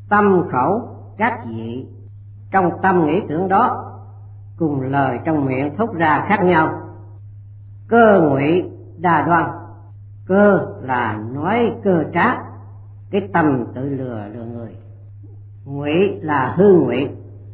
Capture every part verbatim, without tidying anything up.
Tâm khẩu các vị trong tâm nghĩ tưởng đó, cùng lời trong miệng thốt ra khác nhau. Cơ ngụy đa đoan, cơ là nói cơ trá, cái tâm tự lừa lừa người. Ngụy là hư ngụy.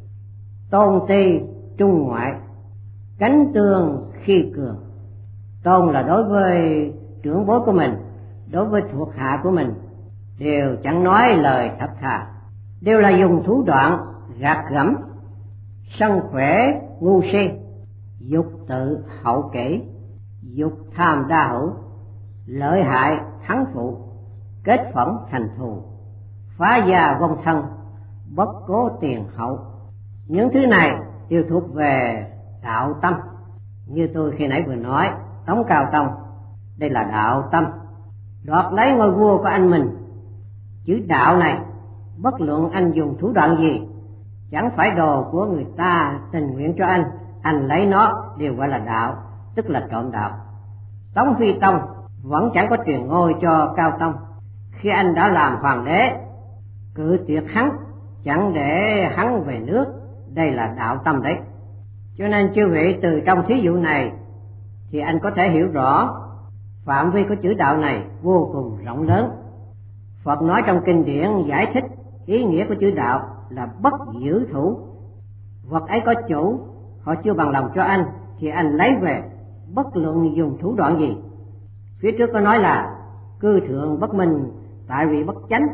Tôn ti trung ngoại, cánh tương khi cường. Tôn là đối với trưởng bối của mình, đối với thuộc hạ của mình, đều chẳng nói lời thật thà, đều là dùng thủ đoạn gạt gẫm. Sân khỏe ngu si, dục tự hậu kỷ, dục tham đa hữu, lợi hại thắng phụ, kết phẫn thành thù, phá gia vong thân, bất cố tiền hậu. Những thứ này đều thuộc về đạo tâm. Như tôi khi nãy vừa nói, Tống Cao Tông, đây là đạo tâm, đoạt lấy ngôi vua của anh mình. Chữ đạo này, bất luận anh dùng thủ đoạn gì, chẳng phải đồ của người ta tình nguyện cho anh, anh lấy nó đều gọi là đạo, tức là trộm đạo. Tống Phi Tông vẫn chẳng có truyền ngôi cho Cao Tông. Khi anh đã làm hoàng đế, cự tuyệt hắn, chẳng để hắn về nước, đây là đạo tâm đấy. Cho nên chư vị từ trong thí dụ này thì anh có thể hiểu rõ phạm vi của chữ đạo này vô cùng rộng lớn. Phật nói trong kinh điển giải thích ý nghĩa của chữ đạo là bất giữ thủ. Vật ấy có chủ, họ chưa bằng lòng cho anh thì anh lấy về, bất luận dùng thủ đoạn gì. Phía trước có nói là cư thượng bất minh tại vị bất chánh.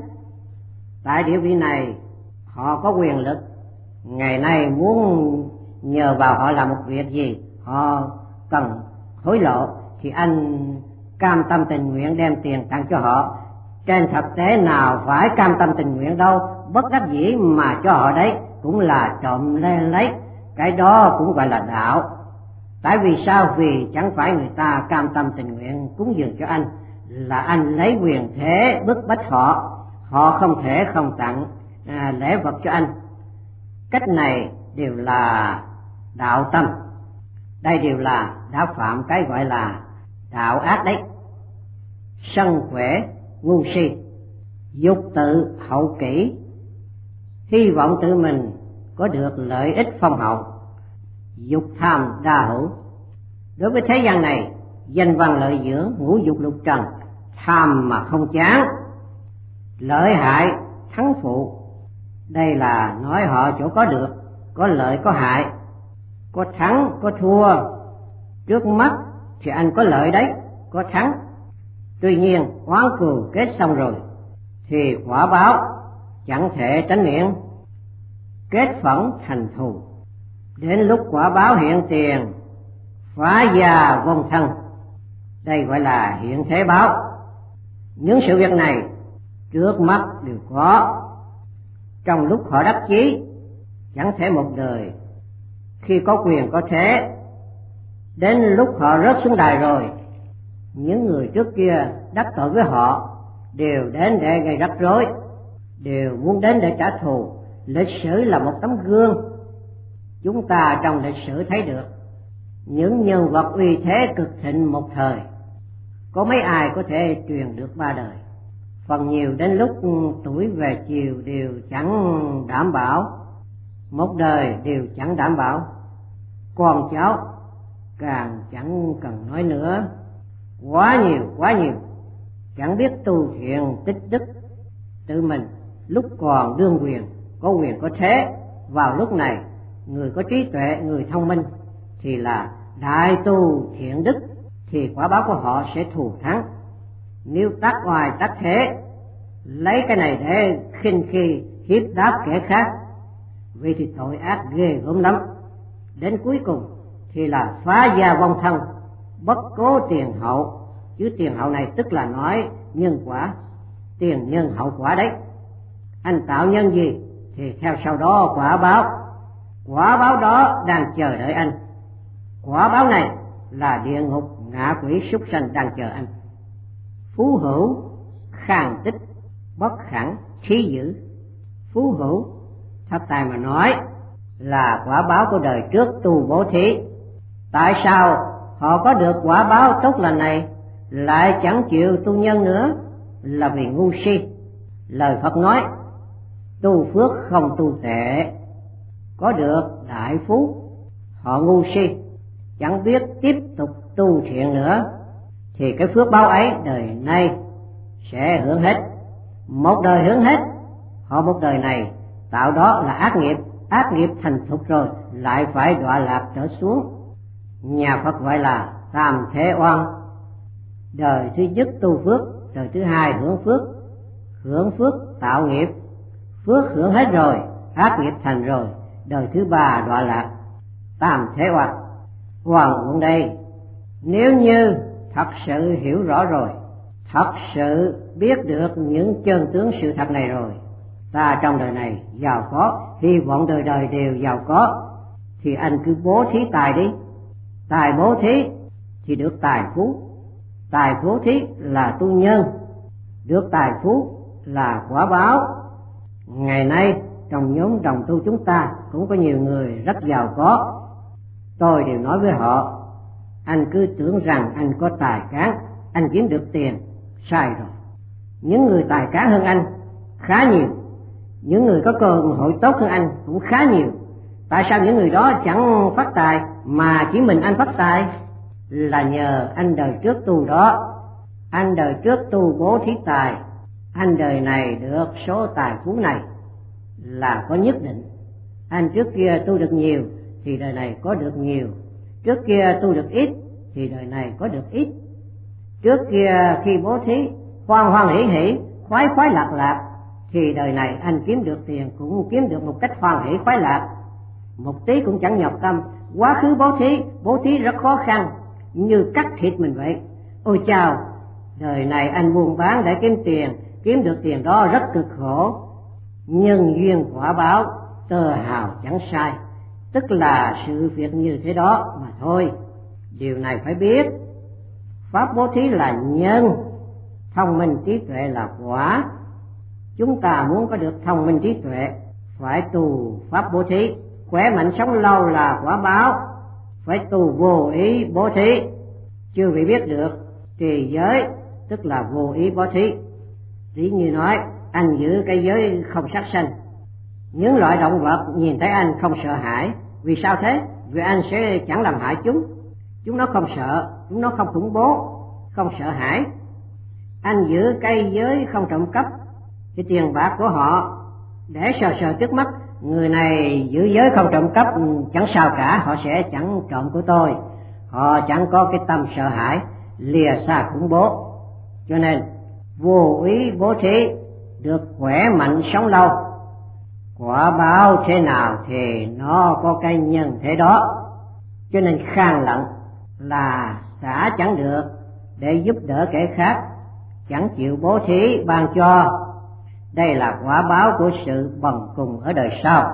Tại địa vị này họ có quyền lực, ngày nay muốn nhờ vào họ làm một việc gì, họ cần hối lộ thì anh cam tâm tình nguyện đem tiền tặng cho họ. Trên thực tế nào phải cam tâm tình nguyện đâu, bất đắc dĩ mà cho họ đấy, cũng là trộm lên lấy, cái đó cũng gọi là đạo. Tại vì sao? Vì chẳng phải người ta cam tâm tình nguyện cúng dường cho anh, là anh lấy quyền thế bức bách họ, họ không thể không tặng à, lễ vật cho anh. Cách này đều là đạo tâm, đây đều là đã phạm cái gọi là đạo ác đấy. Sân khỏe ngu si, dục tự hậu kỷ, hy vọng tự mình có được lợi ích phong hậu, dục tham đa hữu. Đối với thế gian này, danh văn lợi dưỡng, ngũ dục lục trần, tham mà không chán, lợi hại thắng phụ. Đây là nói họ chỗ có được, có lợi có hại, có thắng có thua. Trước mắt thì anh có lợi đấy, có thắng. Tuy nhiên oán cừu kết xong rồi thì quả báo chẳng thể tránh miễn, kết phẫn thành thù. Đến lúc quả báo hiện tiền, phá gia vong thân, đây gọi là hiện thế báo. Những sự việc này trước mắt đều có. Trong lúc họ đắc chí, chẳng thể một đời khi có quyền có thế, đến lúc họ rớt xuống đài rồi, những người trước kia đắc tội với họ đều đến để gây rắc rối, đều muốn đến để trả thù. Lịch sử là một tấm gương, chúng ta trong lịch sử thấy được những nhân vật uy thế cực thịnh một thời, có mấy ai có thể truyền được ba đời. Phần nhiều đến lúc tuổi về chiều đều chẳng đảm bảo, một đời đều chẳng đảm bảo. Con cháu càng chẳng cần nói nữa, quá nhiều quá nhiều, chẳng biết tu thiện tích đức. Tự mình lúc còn đương quyền, có quyền có thế, vào lúc này người có trí tuệ, người thông minh thì là đại tu thiện đức, thì quả báo của họ sẽ thù thắng. Nếu tác oai tác thế, lấy cái này để khinh khi hiếp đáp kẻ khác, vì thì tội ác ghê gớm lắm. Đến cuối cùng thì là phá gia vong thân, bất cố tiền hậu. Chứ tiền hậu này tức là nói nhân quả, tiền nhân hậu quả đấy. Anh tạo nhân gì thì theo sau đó quả báo, quả báo đó đang chờ đợi anh. Quả báo này là địa ngục, ngạ quỷ, súc sanh đang chờ anh. Phú hữu khang tích, bất khẳng khí dữ. Phú hữu thập tài mà nói là quả báo của đời trước tu bố thí. Tại sao họ có được quả báo tốt lành này lại chẳng chịu tu nhân nữa? Là vì ngu si. Lời Phật nói tu phước không tu tệ, có được đại phú. Họ ngu si, chẳng biết tiếp tục tu thiện nữa, thì cái phước báo ấy đời nay sẽ hưởng hết. Một đời hưởng hết, họ một đời này tạo đó là ác nghiệp, ác nghiệp thành thục rồi lại phải đọa lạc trở xuống. Nhà Phật gọi là tam thế oan. Đời thứ nhất tu phước, đời thứ hai hưởng phước. Hưởng phước tạo nghiệp, phước hưởng hết rồi, ác nghiệp thành rồi, đời thứ ba đọa lạc, tam thế oan. Oan uổng đây, nếu như thật sự hiểu rõ rồi, thật sự biết được những chân tướng sự thật này rồi, ta trong đời này giàu có, hy vọng đời đời đều giàu có, thì anh cứ bố thí tài đi. Tài bố thí thì được tài phú, tài bố thí là tu nhân, được tài phú là quả báo. Ngày nay trong nhóm đồng tu chúng ta cũng có nhiều người rất giàu có. Tôi đều nói với họ, anh cứ tưởng rằng anh có tài cán, anh kiếm được tiền, sai rồi. Những người tài cán hơn anh khá nhiều, những người có cơ hội tốt hơn anh cũng khá nhiều. Tại sao những người đó chẳng phát tài mà chỉ mình anh phát tài? Là nhờ anh đời trước tu đó. Anh đời trước tu bố thí tài, anh đời này được số tài phú này là có nhất định. Anh trước kia tu được nhiều thì đời này có được nhiều, trước kia tu được ít thì đời này có được ít. Trước kia khi bố thí hoan hoan hỷ hỷ, khoái khoái lạc lạc, thì đời này anh kiếm được tiền cũng kiếm được một cách hoan hỷ khoái lạc, một tí cũng chẳng nhọc tâm. Quá khứ bố thí, bố thí rất khó khăn, như cắt thịt mình vậy. Ôi chao, đời này anh buôn bán để kiếm tiền, kiếm được tiền đó rất cực khổ. Nhân duyên quả báo, tơ hào chẳng sai, tức là sự việc như thế đó mà thôi. Điều này phải biết, pháp bố thí là nhân, thông minh trí tuệ là quả. Chúng ta muốn có được thông minh trí tuệ phải tu pháp bố thí. Khỏe mạnh sống lâu là quả báo, phải tu vô ý bố thí. Chưa bị biết được trì giới, tức là vô ý bố thí. Ví như nói, anh giữ cái giới không sát sanh, những loại động vật nhìn thấy anh không sợ hãi. Vì sao thế? Vì anh sẽ chẳng làm hại chúng. Chúng nó không sợ, chúng nó không khủng bố, không sợ hãi. Anh giữ cây giới không trộm cắp, cái tiền bạc của họ để sờ sờ trước mắt, người này giữ giới không trộm cắp chẳng sao cả, họ sẽ chẳng trộm của tôi, họ chẳng có cái tâm sợ hãi, lìa xa khủng bố. Cho nên vô ý bố thí được khỏe mạnh sống lâu. Quả báo thế nào thì nó có cái nhân thế đó. Cho nên khang lặng là xả chẳng được để giúp đỡ kẻ khác, chẳng chịu bố thí ban cho. Đây là quả báo của sự bần cùng ở đời sau.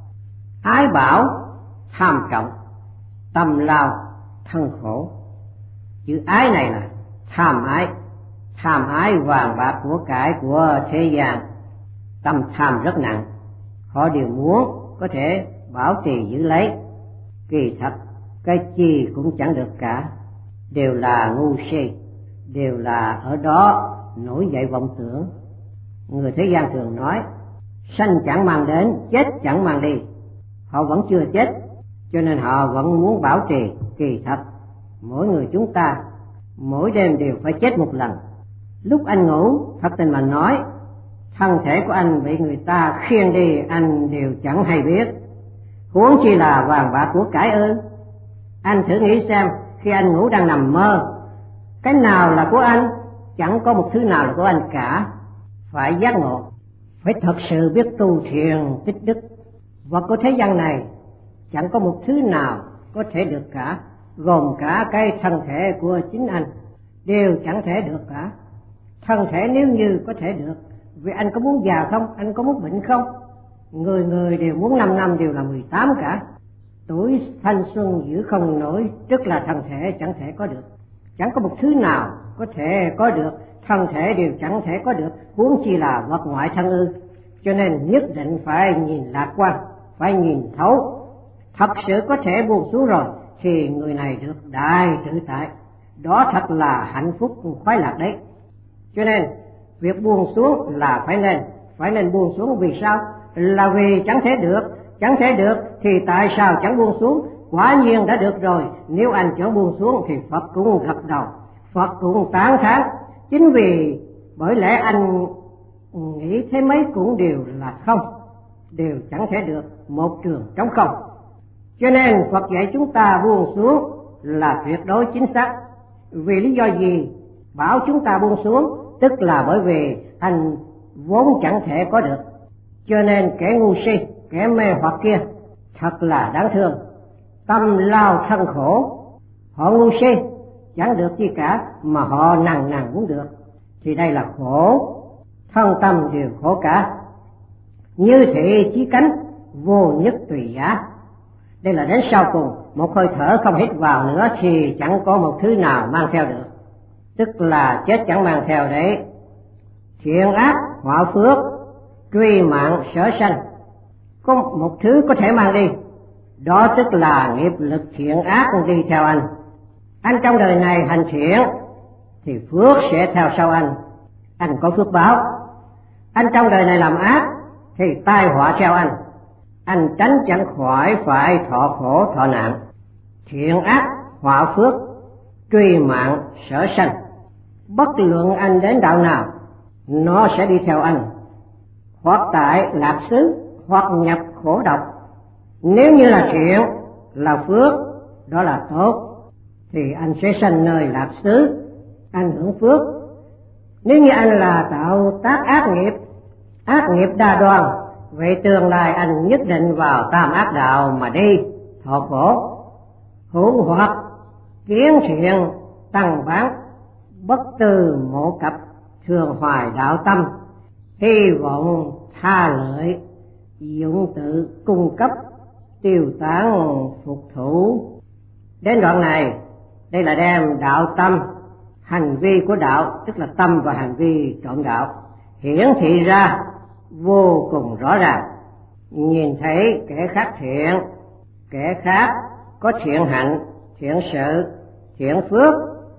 Ái bảo tham trọng, tâm lao thân khổ. Chữ ái này là tham ái, tham ái vàng bạc của cải của thế gian, tâm tham rất nặng. Họ đều muốn có thể bảo trì giữ lấy, kỳ thật cái chi cũng chẳng được cả, đều là ngu si, đều là ở đó nổi dậy vọng tưởng. Người thế gian thường nói sanh chẳng mang đến, chết chẳng mang đi. Họ vẫn chưa chết, cho nên họ vẫn muốn bảo trì. Kỳ thật mỗi người chúng ta mỗi đêm đều phải chết một lần. Lúc anh ngủ, thật tình mà nói, thân thể của anh bị người ta khiêng đi anh đều chẳng hay biết, huống chi là vàng bạc của cải ư? Anh thử nghĩ xem, khi anh ngủ đang nằm mơ, cái nào là của anh? Chẳng có một thứ nào là của anh cả. Phải giác ngộ, phải thật sự biết tu thiền tích đức. Vật của thế gian này chẳng có một thứ nào có thể được cả, gồm cả cái thân thể của chính anh đều chẳng thể được cả. Thân thể nếu như có thể được, vì anh có muốn già không? Anh có muốn bệnh không? Người người đều muốn năm năm đều là mười tám cả. Tuổi thanh xuân giữ không nổi, tức là thân thể chẳng thể có được. Chẳng có một thứ nào có thể có được, thân thể đều chẳng thể có được, huống chi là vật ngoại thân ư? Cho nên nhất định phải nhìn lạc quan, phải nhìn thấu. Thật sự có thể buông xuống rồi thì người này được đại tự tại, đó thật là hạnh phúc khoái lạc đấy. Cho nên việc buông xuống là phải nên, phải nên buông xuống. Vì sao? Là vì chẳng thể được. Chẳng thể được thì tại sao chẳng buông xuống? Quả nhiên đã được rồi. Nếu anh chẳng buông xuống thì Phật cũng gật đầu, Phật cũng tán thán. Chính vì bởi lẽ anh nghĩ thế mấy cũng đều là không, đều chẳng thể được, một trường trống không. Cho nên Phật dạy chúng ta buông xuống là tuyệt đối chính xác. Vì lý do gì bảo chúng ta buông xuống? Tức là bởi vì anh vốn chẳng thể có được. Cho nên kẻ ngu si, kẻ mê hoặc kia thật là đáng thương, tâm lao thân khổ. Họ ngu si chẳng được gì cả mà họ nằng nằng muốn được, thì đây là khổ, thân tâm đều khổ cả. Như thị chí cánh, vô nhất tùy giả. Đây là đến sau cùng, một hơi thở không hít vào nữa thì chẳng có một thứ nào mang theo được, tức là chết chẳng mang theo đấy. Thiện ác họa phước, truy mạng sở sanh. Có một thứ có thể mang đi, đó tức là nghiệp lực thiện ác đi theo anh. Anh trong đời này hành thiện thì phước sẽ theo sau anh, anh có phước báo. Anh trong đời này làm ác thì tai họa theo anh, anh tránh chẳng khỏi phải thọ khổ thọ nạn. Thiện ác họa phước, truy mạng sở sanh. Bất luận anh đến đạo nào, nó sẽ đi theo anh, hoặc tại lạc xứ, hoặc nhập khổ độc. Nếu như là thiện, là phước, đó là tốt, thì anh sẽ sanh nơi lạc xứ, anh hưởng phước. Nếu như anh là tạo tác ác nghiệp, ác nghiệp đa đoan, vậy tương lai anh nhất định vào tam ác đạo mà đi, thọ khổ. Hữu hoặc kiến thiện tăng bán, bất tư mộ cập, thường hoài đạo tâm, hy vọng tha lợi, dụng tự cung cấp, tiêu tán phục thủ. Đến đoạn này, đây là đem đạo tâm, hành vi của đạo, tức là tâm và hành vi trọn đạo, hiển thị ra vô cùng rõ ràng. Nhìn thấy kẻ khác thiện, kẻ khác có thiện hạnh, thiện sự, thiện phước,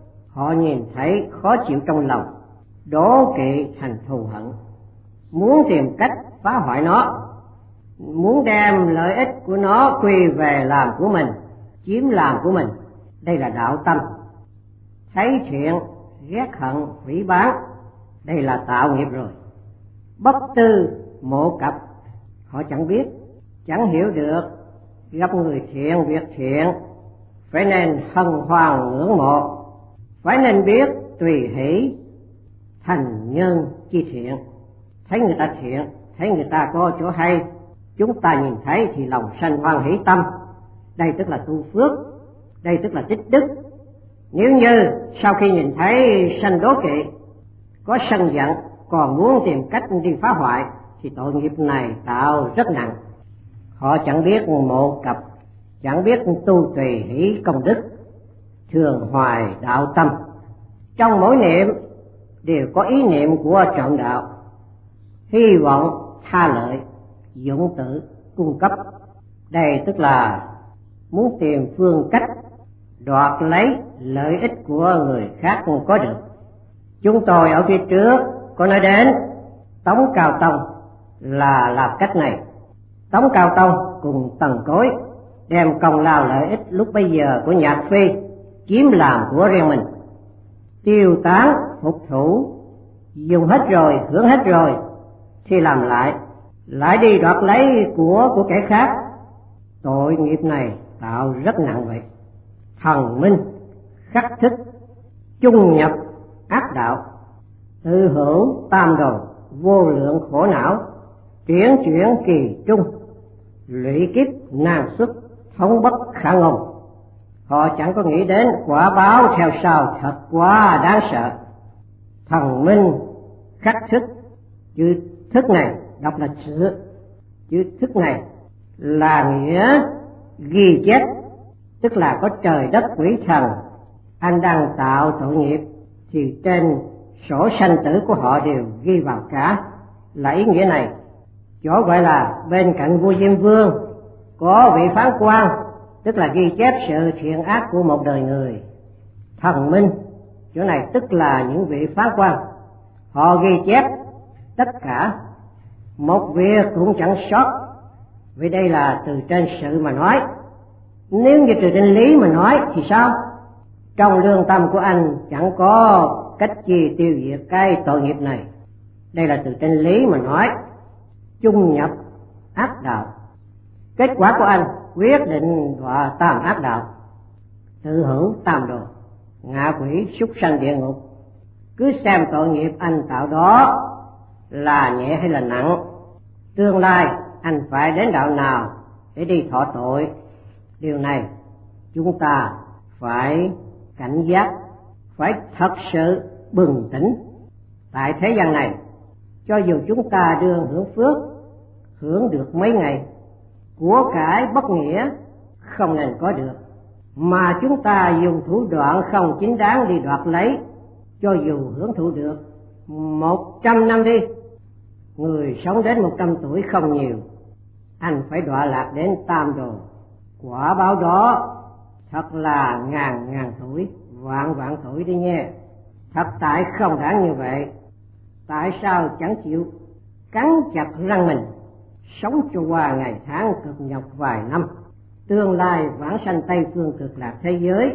họ nhìn thấy khó chịu trong lòng, đố kỵ thành thù hận, muốn tìm cách phá hoại nó, muốn đem lợi ích của nó quy về làm của mình, chiếm làm của mình. Đây là đạo tâm. Thấy thiện ghét hận hủy bán, đây là tạo nghiệp rồi. Bất tư mộ cập, họ chẳng biết, chẳng hiểu được, gặp người thiện việc thiện phải nên hân hoan ngưỡng mộ, phải nên biết tùy hỷ, thành nhân chi thiện. Thấy người ta thiện, thấy người ta có chỗ hay, chúng ta nhìn thấy thì lòng sanh hoan hỷ tâm. Đây tức là tu phước, đây tức là tích đức. Nếu như sau khi nhìn thấy sanh đố kỵ, có sân giận, còn muốn tìm cách đi phá hoại, thì tội nghiệp này tạo rất nặng. Họ chẳng biết mộ cập, chẳng biết tu tùy hỷ công đức, thường hoài đạo tâm. Trong mỗi niệm đều có ý niệm của trọn đạo, hy vọng tha lợi, dụng tự cung cấp. Đây tức là muốn tìm phương cách đoạt lấy lợi ích của người khác có được. Chúng tôi ở phía trước có nói đến Tống Cao Tông là làm cách này. Tống Cao Tông cùng Tần Cối đem công lao lợi ích lúc bấy giờ của Nhạc Phi chiếm làm của riêng mình, tiêu tán phục thủ, dùng hết rồi, hưởng hết rồi thì làm lại, lại đi đoạt lấy của của kẻ khác. Tội nghiệp này tạo rất nặng vậy. Thần minh khắc thức, chung nhập ác đạo, tự hưởng tam đồ, vô lượng khổ não, chuyển chuyển kỳ trung, lụy kiếp nan xuất, thống bất khả ngôn. Họ chẳng có nghĩ đến quả báo theo sau thật quá đáng sợ. Thần minh khắc thức, chữ thức này đọc là sự, chữ thức này là nghĩa ghi chép, tức là có trời đất quỷ thần, anh đang tạo tội nghiệp thì trên sổ sanh tử của họ đều ghi vào cả, là ý nghĩa này. Chỗ gọi là bên cạnh vua Diêm Vương có vị phán quan, tức là ghi chép sự thiện ác của một đời người. Thần minh chỗ này tức là những vị phán quan, họ ghi chép tất cả một việc cũng chẳng sót, vì đây là từ trên sự mà nói. Nếu như từ trên lý mà nói thì sao? Trong lương tâm của anh chẳng có cách gì tiêu diệt cái tội nghiệp này. Đây là từ trên lý mà nói. Chung nhập ác đạo, kết quả của anh quyết định đọa tam ác đạo, tự hưởng tam đồ, ngạ quỷ, súc sanh, địa ngục. Cứ xem tội nghiệp anh tạo đó là nhẹ hay là nặng, tương lai anh phải đến đạo nào để đi thọ tội. Điều này chúng ta phải cảnh giác, phải thật sự bừng tỉnh. Tại thế gian này, cho dù chúng ta đương hưởng phước, hưởng được mấy ngày, của cải bất nghĩa không nên có được, mà chúng ta dùng thủ đoạn không chính đáng đi đoạt lấy, cho dù hưởng thụ được một trăm năm đi, người sống đến một trăm tuổi không nhiều, anh phải đọa lạc đến tam đồ. Quả báo đó thật là ngàn ngàn tuổi, vạn vạn tuổi đi nha. Thật tại không đáng như vậy. Tại sao chẳng chịu cắn chặt răng mình, sống cho qua ngày tháng cực nhọc vài năm, tương lai vãng sanh Tây phương cực lạc thế giới,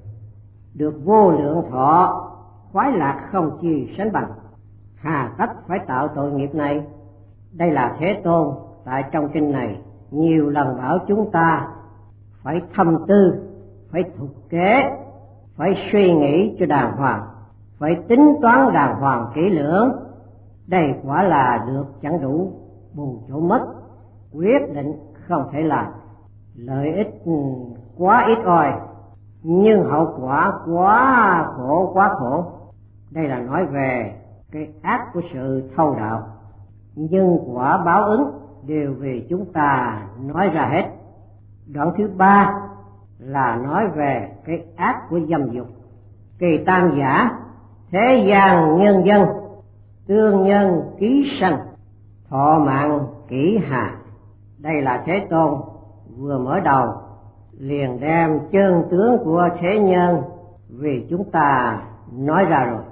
được vô lượng thọ, khoái lạc không chi sánh bằng. Hà tất phải tạo tội nghiệp này? Đây là Thế Tôn tại trong kinh này nhiều lần bảo chúng ta phải thâm tư, phải thực kế, phải suy nghĩ cho đàng hoàng, phải tính toán đàng hoàng kỹ lưỡng. Đây quả là được chẳng đủ, bù chỗ mất, quyết định không thể làm. Lợi ích quá ít ỏi, nhưng hậu quả quá khổ quá khổ. Đây là nói về cái ác của sự thâu đạo, nhưng quả báo ứng đều vì chúng ta nói ra hết. Đoạn thứ ba là nói về cái ác của dâm dục. Kỳ tam giả, thế gian nhân dân, tương nhân ký sanh, thọ mạng kỷ hà. Đây là Thế Tôn vừa mở đầu liền đem chân tướng của thế nhân vì chúng ta nói ra rồi.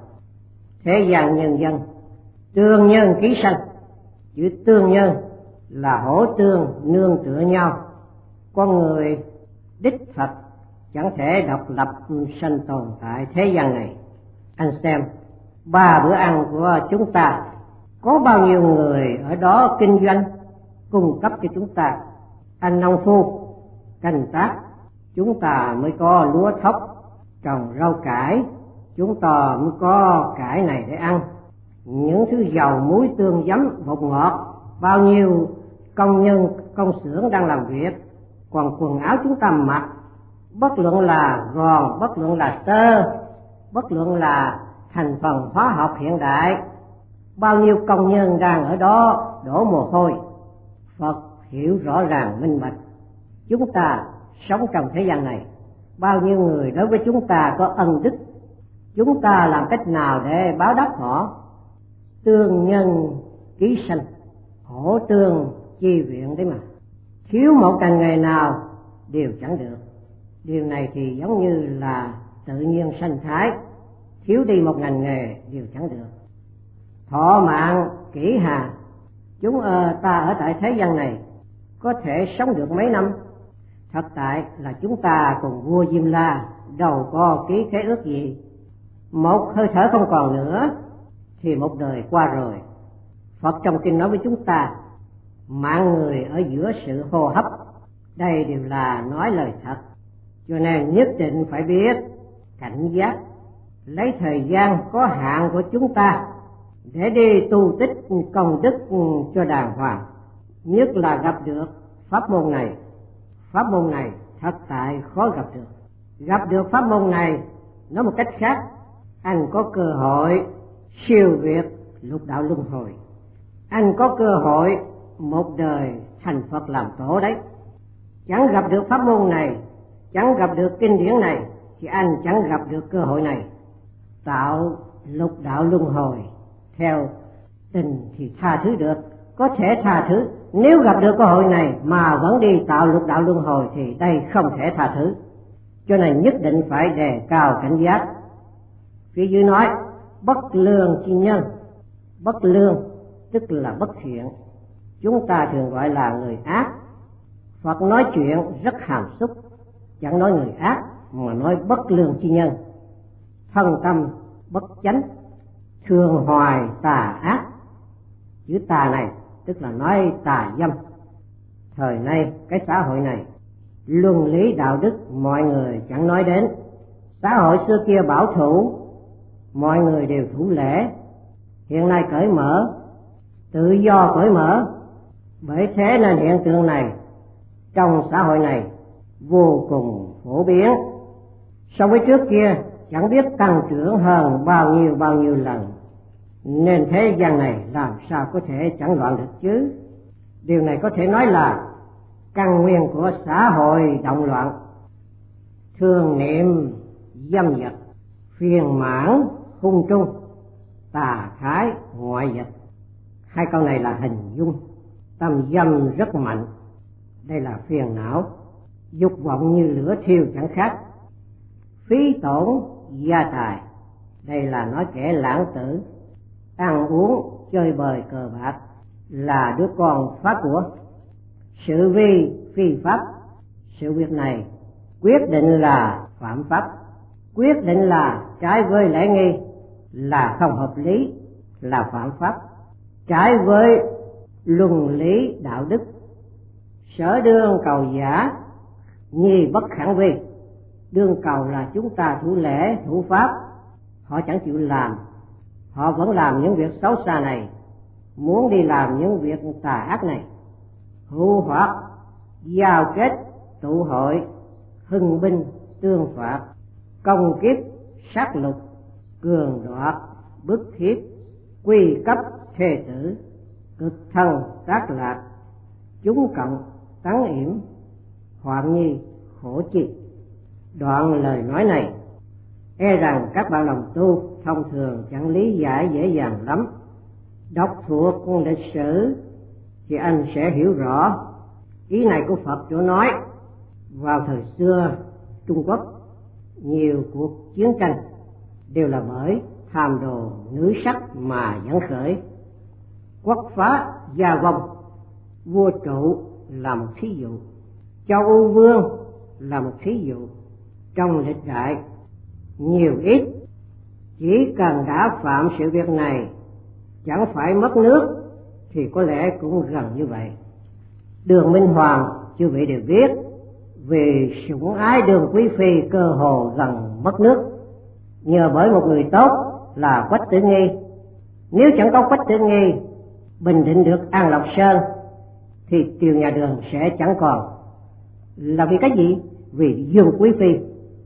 Thế gian nhân dân, tương nhân ký sanh. Chữ tương nhân là hỗ tương nương tựa nhau. Con người đích thật chẳng thể độc lập sanh tồn tại thế gian này. Anh xem ba bữa ăn của chúng ta, có bao nhiêu người ở đó kinh doanh cung cấp cho chúng ta. Anh nông phu canh tác, chúng ta mới có lúa thóc. Trồng rau cải, chúng ta mới có cải này để ăn. Những thứ dầu muối tương giấm bột ngọt, bao nhiêu công nhân công xưởng đang làm việc. Còn quần áo chúng ta mặc, bất luận là gòn, bất luận là tơ, bất luận là thành phần hóa học hiện đại, bao nhiêu công nhân đang ở đó đổ mồ hôi. Phật hiểu rõ ràng minh bạch. Chúng ta sống trong thế gian này, bao nhiêu người đối với chúng ta có ân đức, chúng ta làm cách nào để báo đáp họ? Tương nhân ký sanh, hỗ tương chi viện đấy mà. Thiếu một ngành nghề nào đều chẳng được. Điều này thì giống như là tự nhiên sanh thái, thiếu đi một ngành nghề đều chẳng được. Thọ mạng kỷ hà, chúng ờ, ta ở tại thế gian này có thể sống được mấy năm. Thật tại là chúng ta cùng vua Diêm La đâu có ký khế ước gì. Một hơi thở không còn nữa thì một đời qua rồi. Phật trong kinh nói với chúng ta, mạng người ở giữa sự hô hấp. Đây đều là nói lời thật, cho nên nhất định phải biết cảnh giác, lấy thời gian có hạn của chúng ta để đi tu tích công đức cho đàng hoàng. Nhất là gặp được pháp môn này. Pháp môn này thật tại khó gặp được. Gặp được pháp môn này, nói một cách khác, anh có cơ hội siêu việt lục đạo luân hồi. Anh có cơ hội một đời thành Phật làm tổ đấy. Chẳng gặp được pháp môn này, chẳng gặp được kinh điển này, thì anh chẳng gặp được cơ hội này. Tạo lục đạo luân hồi theo tình thì tha thứ được, có thể tha thứ. Nếu gặp được cơ hội này mà vẫn đi tạo lục đạo luân hồi thì đây không thể tha thứ. Cho nên nhất định phải đề cao cảnh giác. Phía dưới nói bất lương chi nhân. Bất lương tức là bất thiện, chúng ta thường gọi là người ác. Phật nói chuyện rất hàm xúc, chẳng nói người ác mà nói bất lương chi nhân, thân tâm bất chánh, thường hoài tà ác. Chữ tà này tức là nói tà dâm. Thời nay cái xã hội này, luân lý đạo đức mọi người chẳng nói đến. Xã hội xưa kia bảo thủ, mọi người đều thủ lễ. Hiện nay cởi mở, tự do cởi mở. Bởi thế nên hiện tượng này trong xã hội này vô cùng phổ biến. So với trước kia chẳng biết tăng trưởng hơn bao nhiêu bao nhiêu lần. Nên thế gian này làm sao có thể chẳng loạn được chứ? Điều này có thể nói là căn nguyên của xã hội động loạn. Thương niệm dâm vật, phiền mãn hung trung, tà thái ngoại vật. Hai câu này là hình dung tâm dâm rất mạnh. Đây là phiền não, dục vọng như lửa thiêu chẳng khác. Phí tổn gia tài, đây là nói kẻ lãng tử, ăn uống chơi bời cờ bạc, là đứa con phá của. Sự vi phi pháp, sự việc này quyết định là phạm pháp, quyết định là trái với lễ nghi, là không hợp lý, là phạm pháp, trái với luân lý đạo đức. Sở đương cầu giả, nhi bất khẳng vi. Đương cầu là chúng ta thủ lễ thủ pháp, họ chẳng chịu làm, họ vẫn làm những việc xấu xa này, muốn đi làm những việc tà ác này. Hưu hoạt, giao kết, tụ hội, hưng binh, tương phạt, công kiếp, sát lục, cường đoạt, bức hiếp, quy cấp, thê tử, cực thân, tác lạc, chúng cộng, tán yểm, hoạn nhi, khổ chi. Đoạn lời nói này e rằng các bạn đồng tu thông thường chẳng lý giải dễ dàng lắm. Đọc thuộc lịch sử thì anh sẽ hiểu rõ ý này của Phật chỗ nói. Vào thời xưa Trung Quốc, nhiều cuộc chiến tranh đều là bởi tham đồ nữ sắc mà dẫn khởi. Quốc phá gia vong, vua trụ là một thí dụ, Châu Âu Vương là một thí dụ. Trong lịch đại nhiều ít, chỉ cần đã phạm sự việc này chẳng phải mất nước thì có lẽ cũng gần như vậy. Đường Minh Hoàng chư vị đều biết, vì sủng ái Đường Quý Phi cơ hồ gần mất nước, nhờ bởi một người tốt là Quách Tử Nghi. Nếu chẳng có Quách Tử Nghi bình định được An Lộc Sơn thì triều nhà Đường sẽ chẳng còn. Là vì cái gì? Vì Dương Quý Phi.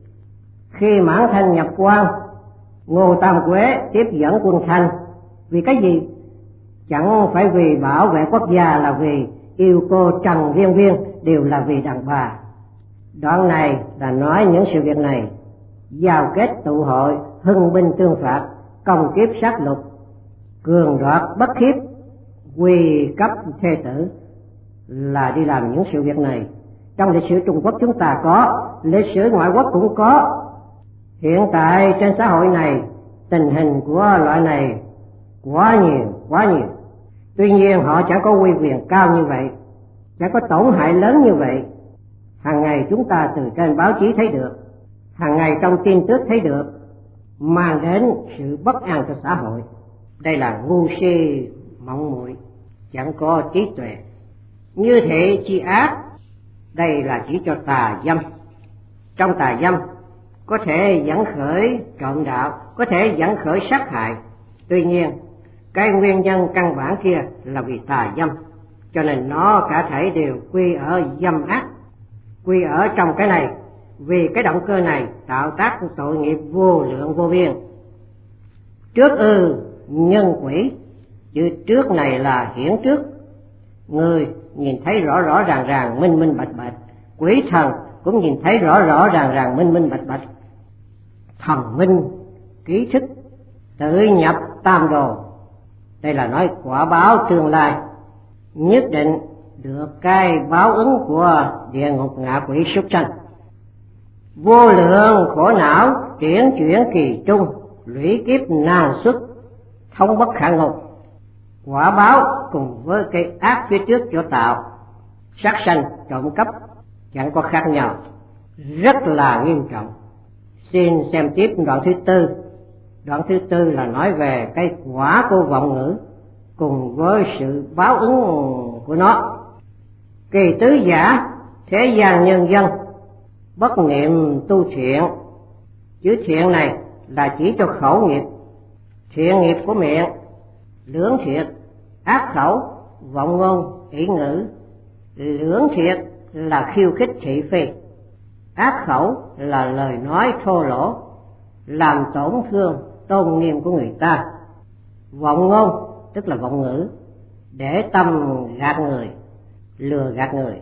Khi Mãn Thanh nhập quan, Ngô Tam Quế tiếp dẫn quân Thanh. Vì cái gì? Chẳng phải vì bảo vệ quốc gia, là vì yêu cô Trần Viên Viên, đều là vì đàn bà. Đoạn này là nói những sự việc này: giao kết tụ hội, hưng binh tương phạt, công kiếp sát lục, cường đoạt bất hiếp, quy cấp thê tử, là đi làm những sự việc này. Trong lịch sử Trung Quốc chúng ta có, lịch sử ngoại quốc cũng có. Hiện tại trên xã hội này, tình hình của loại này quá nhiều, quá nhiều. Tuy nhiên họ chẳng có uy quyền cao như vậy, chẳng có tổn hại lớn như vậy. Hàng ngày chúng ta từ trên báo chí thấy được, hàng ngày trong tin tức thấy được, mang đến sự bất an cho xã hội. Đây là ngu si mộng muội, chẳng có trí tuệ. Như thế chi ác, đây là chỉ cho tà dâm. Trong tà dâm có thể dẫn khởi trộm đạo, có thể dẫn khởi sát hại. Tuy nhiên cái nguyên nhân căn bản kia là vì tà dâm, cho nên nó cả thảy đều quy ở dâm ác, quy ở trong cái này. Vì cái động cơ này tạo tác tội nghiệp vô lượng vô biên. Trước ư nhân quỷ, chữ trước này là hiển trước, người nhìn thấy rõ rõ ràng ràng, minh minh bạch bạch. Quỷ thần cũng nhìn thấy rõ rõ ràng ràng, minh minh bạch bạch. Thần minh ký thức, tự nhập tam đồ, đây là nói quả báo tương lai, nhất định được cái báo ứng của địa ngục ngạ quỷ súc sanh. Vô lượng khổ não chuyển chuyển kỳ trung, lũy kiếp nan xuất, thông bất khả ngục. Quả báo cùng với cái ác phía trước chỗ tạo, sát sanh, trộm cắp chẳng có khác nhau, rất là nghiêm trọng. Xin xem tiếp đoạn thứ tư. Đoạn thứ tư là nói về cái quả của vọng ngữ cùng với sự báo ứng của nó. Kỳ tứ giả, thế gian nhân dân bất niệm tu thiện. Chữ thiện này là chỉ cho khẩu nghiệp, thiện nghiệp của miệng, lưỡng thiệt, ác khẩu, vọng ngôn, ỷ ngữ. Lưỡng thiệt là khiêu khích thị phi, ác khẩu là lời nói thô lỗ, làm tổn thương tôn nghiêm của người ta. Vọng ngôn tức là vọng ngữ, để tâm gạt người, lừa gạt người.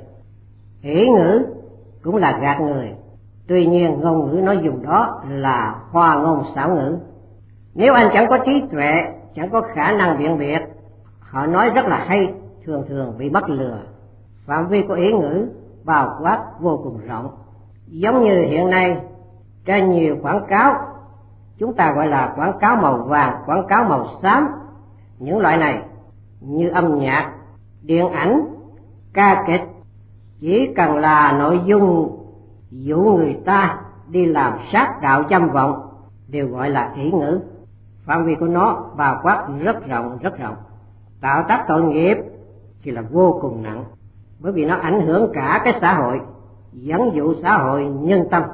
Ỷ ngữ cũng là gạt người, tuy nhiên ngôn ngữ nói dùng đó là hoa ngôn xảo ngữ. Nếu anh chẳng có trí tuệ, chẳng có khả năng biện biệt, họ nói rất là hay, thường thường bị bắt lừa. Phạm vi của ý ngữ bao quát vô cùng rộng. Giống như hiện nay trên nhiều quảng cáo, chúng ta gọi là quảng cáo màu vàng, quảng cáo màu xám. Những loại này như âm nhạc, điện ảnh, ca kịch, chỉ cần là nội dung dụ người ta đi làm sát đạo châm vọng đều gọi là ỷ ngữ. Phạm vi của nó bao quát rất rộng, rất rộng. Tạo tác tội nghiệp thì là vô cùng nặng, bởi vì nó ảnh hưởng cả cái xã hội, dẫn dụ xã hội nhân tâm,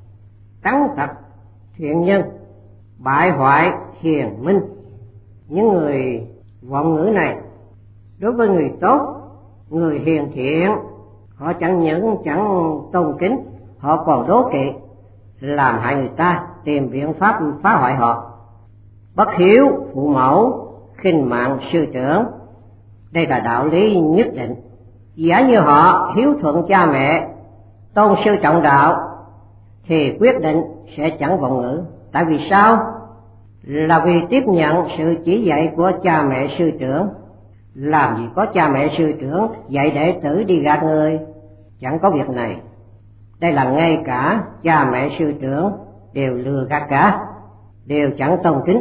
tấn tập thiện nhân, bại hoại hiền minh. Những người vọng ngữ này đối với người tốt, người hiền thiện, họ chẳng những chẳng tôn kính, họ còn đố kỵ, làm hại người ta, tìm biện pháp phá hoại họ. Bất hiếu phụ mẫu, khinh mạng sư trưởng, đây là đạo lý nhất định. Giả như họ hiếu thuận cha mẹ, tôn sư trọng đạo, thì quyết định sẽ chẳng vọng ngữ. Tại vì sao? Là vì tiếp nhận sự chỉ dạy của cha mẹ sư trưởng. Làm gì có cha mẹ sư trưởng dạy đệ tử đi gạt người, chẳng có việc này. Đây là ngay cả cha mẹ sư trưởng đều lừa gạt cả, đều chẳng tôn kính.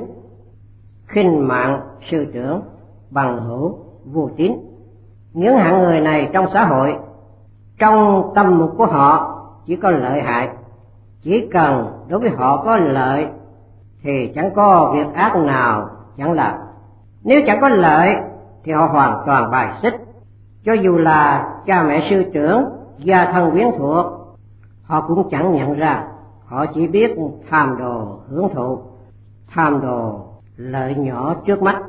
Khinh mạng sư trưởng, bằng hữu vô tín. Những hạng người này trong xã hội, trong tâm mục của họ chỉ có lợi hại. Chỉ cần đối với họ có lợi thì chẳng có việc ác nào chẳng làm. Nếu chẳng có lợi thì họ hoàn toàn bài xích. Cho dù là cha mẹ sư trưởng, gia thân quyến thuộc, họ cũng chẳng nhận ra. Họ chỉ biết tham đồ hưởng thụ, tham đồ lợi nhỏ trước mắt.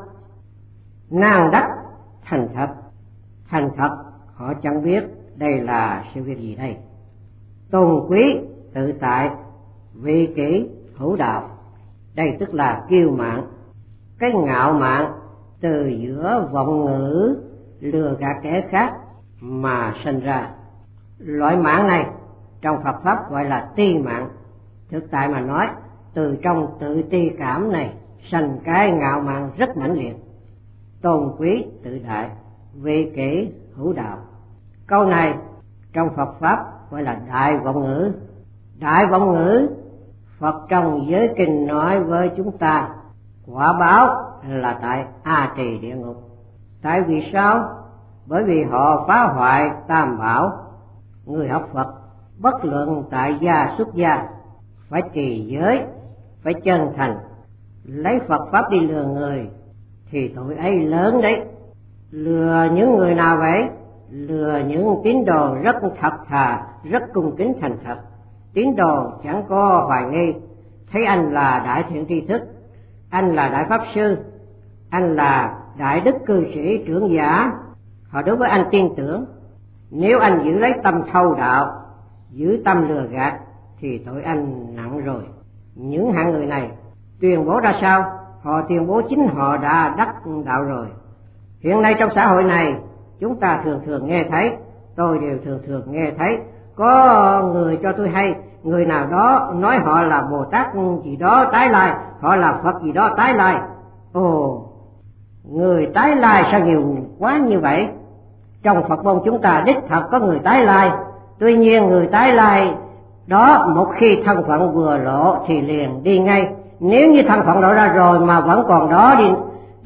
Nan đắc thành thật, thành thật họ chẳng biết đây là sự việc gì đây. Tôn quý tự tại, vị kỷ hữu đạo, đây tức là kiêu mạn. Cái ngạo mạn từ giữa vọng ngữ lừa gạt kẻ khác mà sinh ra. Loại mạn này trong Phật pháp gọi là ti mạn. Thực tại mà nói, từ trong tự ti cảm này sanh cái ngạo mạn rất mãnh liệt. Tôn quý tự đại, vị kỷ hữu đạo, câu này trong Phật pháp gọi là đại vọng ngữ. Đại vọng ngữ, Phật trong giới kinh nói với chúng ta, quả báo là tại A Trì địa ngục. Tại vì sao? Bởi vì họ phá hoại tam bảo. Người học Phật bất luận tại gia xuất gia phải trì giới, phải chân thành. Lấy Phật pháp đi lừa người thì tội ấy lớn đấy. Lừa những người nào vậy? Lừa những tín đồ rất thật thà, rất cung kính thành thật. Tín đồ chẳng có hoài nghi, thấy anh là đại thiện tri thức, anh là đại pháp sư, anh là đại đức cư sĩ trưởng giả, họ đối với anh tin tưởng. Nếu anh giữ lấy tâm thâu đạo, giữ tâm lừa gạt thì tội anh nặng rồi. Những hạng người này tuyên bố ra sao? Họ tuyên bố chính họ đã đắc đạo rồi. Hiện nay trong xã hội này, chúng ta thường thường nghe thấy, tôi đều thường thường nghe thấy, có người cho tôi hay, người nào đó nói họ là Bồ Tát gì đó tái lai, họ là Phật gì đó tái lai. Ồ, người tái lai sao nhiều quá như vậy? Trong Phật môn chúng ta đích thật có người tái lai. Tuy nhiên người tái lai đó một khi thân phận vừa lộ thì liền đi ngay. Nếu như thân phận lộ ra rồi mà vẫn còn đó đi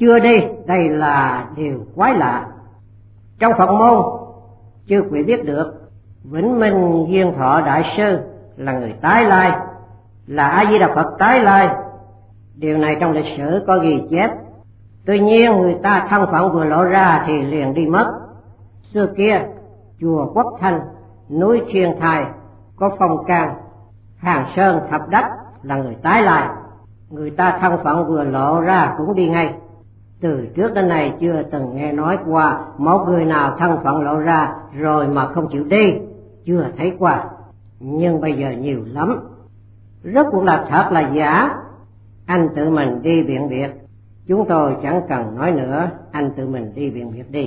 chưa đi, đây là điều quái lạ. Trong Phật môn chư quý biết được Vĩnh Minh Duyên Thọ Đại Sư là người tái lai, là A Di Đà Phật tái lai. Điều này trong lịch sử có ghi chép. Tuy nhiên người ta thân phận vừa lộ ra thì liền đi mất. Xưa kia chùa Quốc Thanh, núi Thiên Thai có Phong Can, Hàng Sơn Thập Đắc là người tái lai. Người ta thân phận vừa lộ ra cũng đi ngay. Từ trước đến nay chưa từng nghe nói qua một người nào thân phận lộ ra rồi mà không chịu đi, chưa thấy qua. Nhưng bây giờ nhiều lắm. Rốt cuộc là thật là giả, anh tự mình đi biện biệt. Chúng tôi chẳng cần nói nữa, anh tự mình đi biện biệt đi.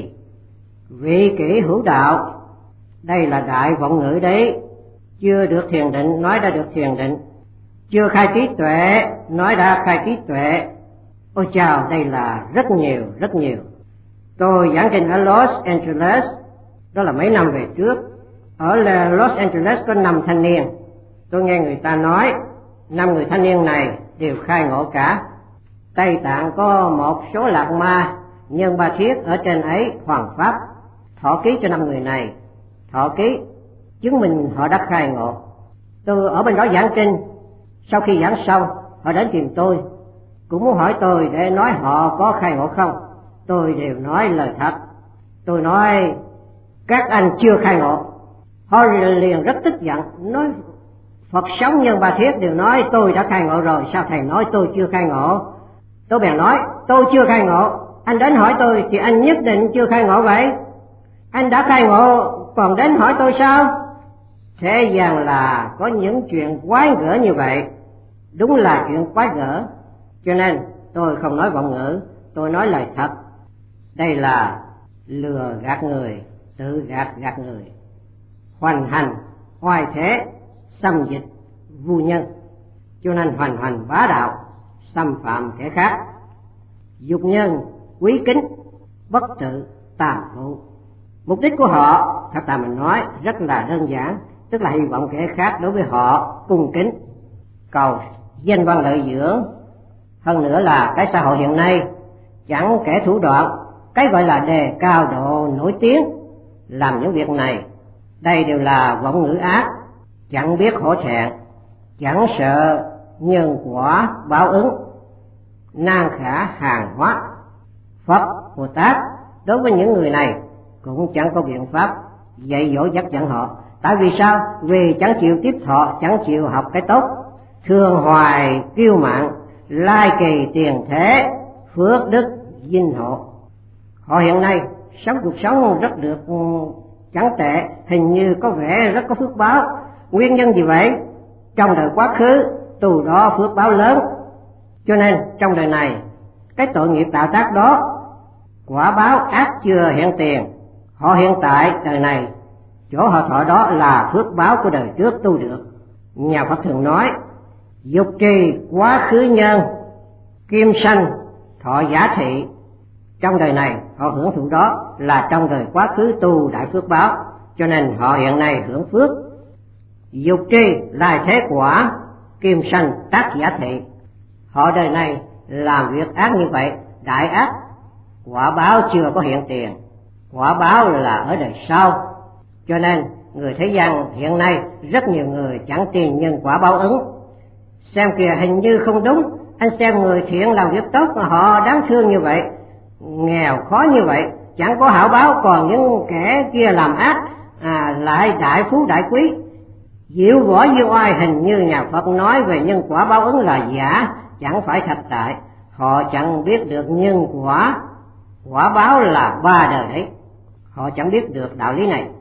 Vị kỷ hữu đạo, đây là đại vọng ngữ đấy. Chưa được thiền định, nói đã được thiền định. Chưa khai trí tuệ, nói đã khai trí tuệ. Ôi chào, đây là rất nhiều, rất nhiều. Tôi giảng kinh ở Los Angeles, đó là mấy năm về trước. Ở Los Angeles có năm thanh niên. Tôi nghe người ta nói, năm người thanh niên này đều khai ngộ cả. Tây Tạng có một số lạc ma, nhân Ba Thiết ở trên ấy hoàn pháp, thọ ký cho năm người này. Thọ ký chứng minh họ đã khai ngộ. Tôi ở bên đó giảng kinh, sau khi giảng xong họ đến tìm tôi, cũng muốn hỏi tôi để nói họ có khai ngộ không. Tôi đều nói lời thật. Tôi nói các anh chưa khai ngộ. Họ liền rất tức giận, nói Phật sống nhân Ba Thiết đều nói tôi đã khai ngộ rồi, sao thầy nói tôi chưa khai ngộ? Tôi bèn nói tôi chưa khai ngộ, anh đến hỏi tôi thì anh nhất định chưa khai ngộ vậy. Anh đã khai ngộ còn đến hỏi tôi sao? Thế gian là có những chuyện quái gở như vậy, đúng là chuyện quái gở. Cho nên tôi không nói vọng ngữ, tôi nói lời thật. Đây là lừa gạt người, tự gạt gạt người, hoành hành, oai thế, xâm dịch, vu nhân. Cho nên hoành hành bá đạo, xâm phạm kẻ khác, dục nhân, quý kính, bất tự, tàm phụ. Mục đích của họ, thật là mình nói, rất là đơn giản, tức là hy vọng kẻ khác đối với họ cung kính, cầu danh văn lợi dưỡng. Hơn nữa là cái xã hội hiện nay chẳng kẻ thủ đoạn, cái gọi là đề cao độ nổi tiếng, làm những việc này. Đây đều là vọng ngữ ác, chẳng biết hổ thẹn, chẳng sợ nhân quả báo ứng, nan khả hàng hóa. Phật Bồ Tát đối với những người này cũng chẳng có biện pháp dạy dỗ dắt dẫn họ. Tại vì sao? Vì chẳng chịu tiếp thọ, chẳng chịu học cái tốt, thường hoài kiêu mạn, lai kỳ tiền thế, phước đức dinh hộ. Họ hiện nay sống cuộc sống rất được chẳng tệ, hình như có vẻ rất có phước báo. Nguyên nhân gì vậy? Trong đời quá khứ tu đó phước báo lớn, cho nên trong đời này cái tội nghiệp tạo tác đó quả báo ác chưa hiện tiền. Họ hiện tại đời này chỗ họ thọ đó là phước báo của đời trước tu được. Nhà Phật thường nói dục trì quá khứ nhân, kim sanh thọ giả thị. Trong đời này họ hưởng thụ đó là trong đời quá khứ tu đại phước báo, cho nên họ hiện nay hưởng phước. Dục trì là thế quả, kim sanh tác giả thị. Họ đời này làm việc ác như vậy, đại ác, quả báo chưa có hiện tiền, quả báo là ở đời sau. Cho nên người thế gian hiện nay rất nhiều người chẳng tin nhân quả báo ứng. Xem kìa, hình như không đúng. Anh xem người thiện làm việc tốt mà họ đáng thương như vậy, nghèo khó như vậy, chẳng có hảo báo, còn những kẻ kia làm ác à, lại đại phú đại quý. Diệu võ diệu oai, hình như nhà Phật nói về nhân quả báo ứng là giả, chẳng phải thật tại. Họ chẳng biết được nhân quả, quả báo là ba đời đấy. Họ chẳng biết được đạo lý này.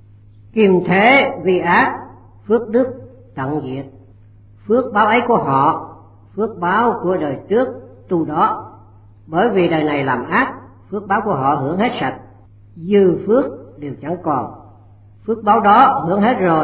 Kim thế vi ác, phước đức tận diệt. Phước báo ấy của họ, phước báo của đời trước tu đó. Bởi vì đời này làm ác, phước báo của họ hưởng hết sạch, dư phước đều chẳng còn. Phước báo đó hưởng hết rồi,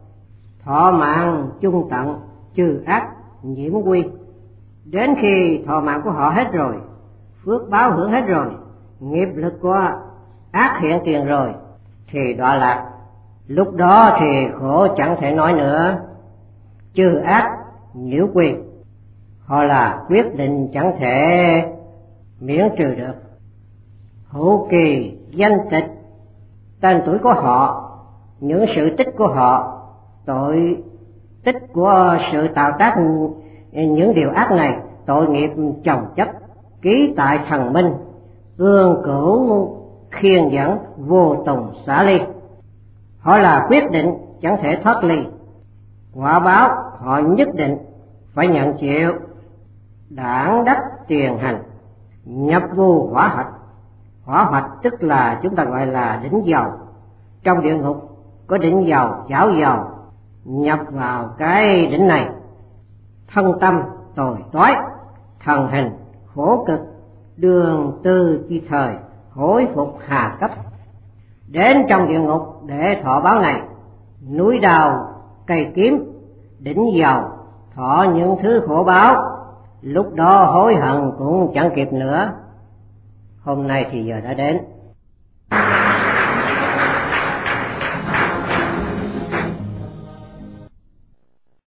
thọ mạng chung tận, trừ ác nhiễm quy. Đến khi thọ mạng của họ hết rồi, phước báo hưởng hết rồi, nghiệp lực của ác hiện tiền rồi, thì đọa lạc. Lúc đó thì khổ chẳng thể nói nữa, trừ ác nhiễu quy. Họ là quyết định chẳng thể miễn trừ được. Hữu kỳ danh tịch, tên tuổi của họ, những sự tích của họ, tội tích của sự tạo tác những điều ác này, tội nghiệp chồng chất, ký tại thần minh, ương cửu khiên dẫn, vô tùng xả ly. Họ là quyết định chẳng thể thoát ly, quả báo họ nhất định phải nhận chịu. Đảng đắc tiền hành, nhập vô hỏa hạch. Hỏa hạch tức là chúng ta gọi là đỉnh dầu. Trong địa ngục có đỉnh dầu, chảo dầu, nhập vào cái đỉnh này, thân tâm tồi toái, thần hình khổ cực, đường tư chi thời, hối phục hà cấp. Đến trong địa ngục để thọ báo này, núi đào, cây kiếm, đỉnh dầu, thọ những thứ khổ báo, lúc đó hối hận cũng chẳng kịp nữa. Hôm nay thì giờ đã đến.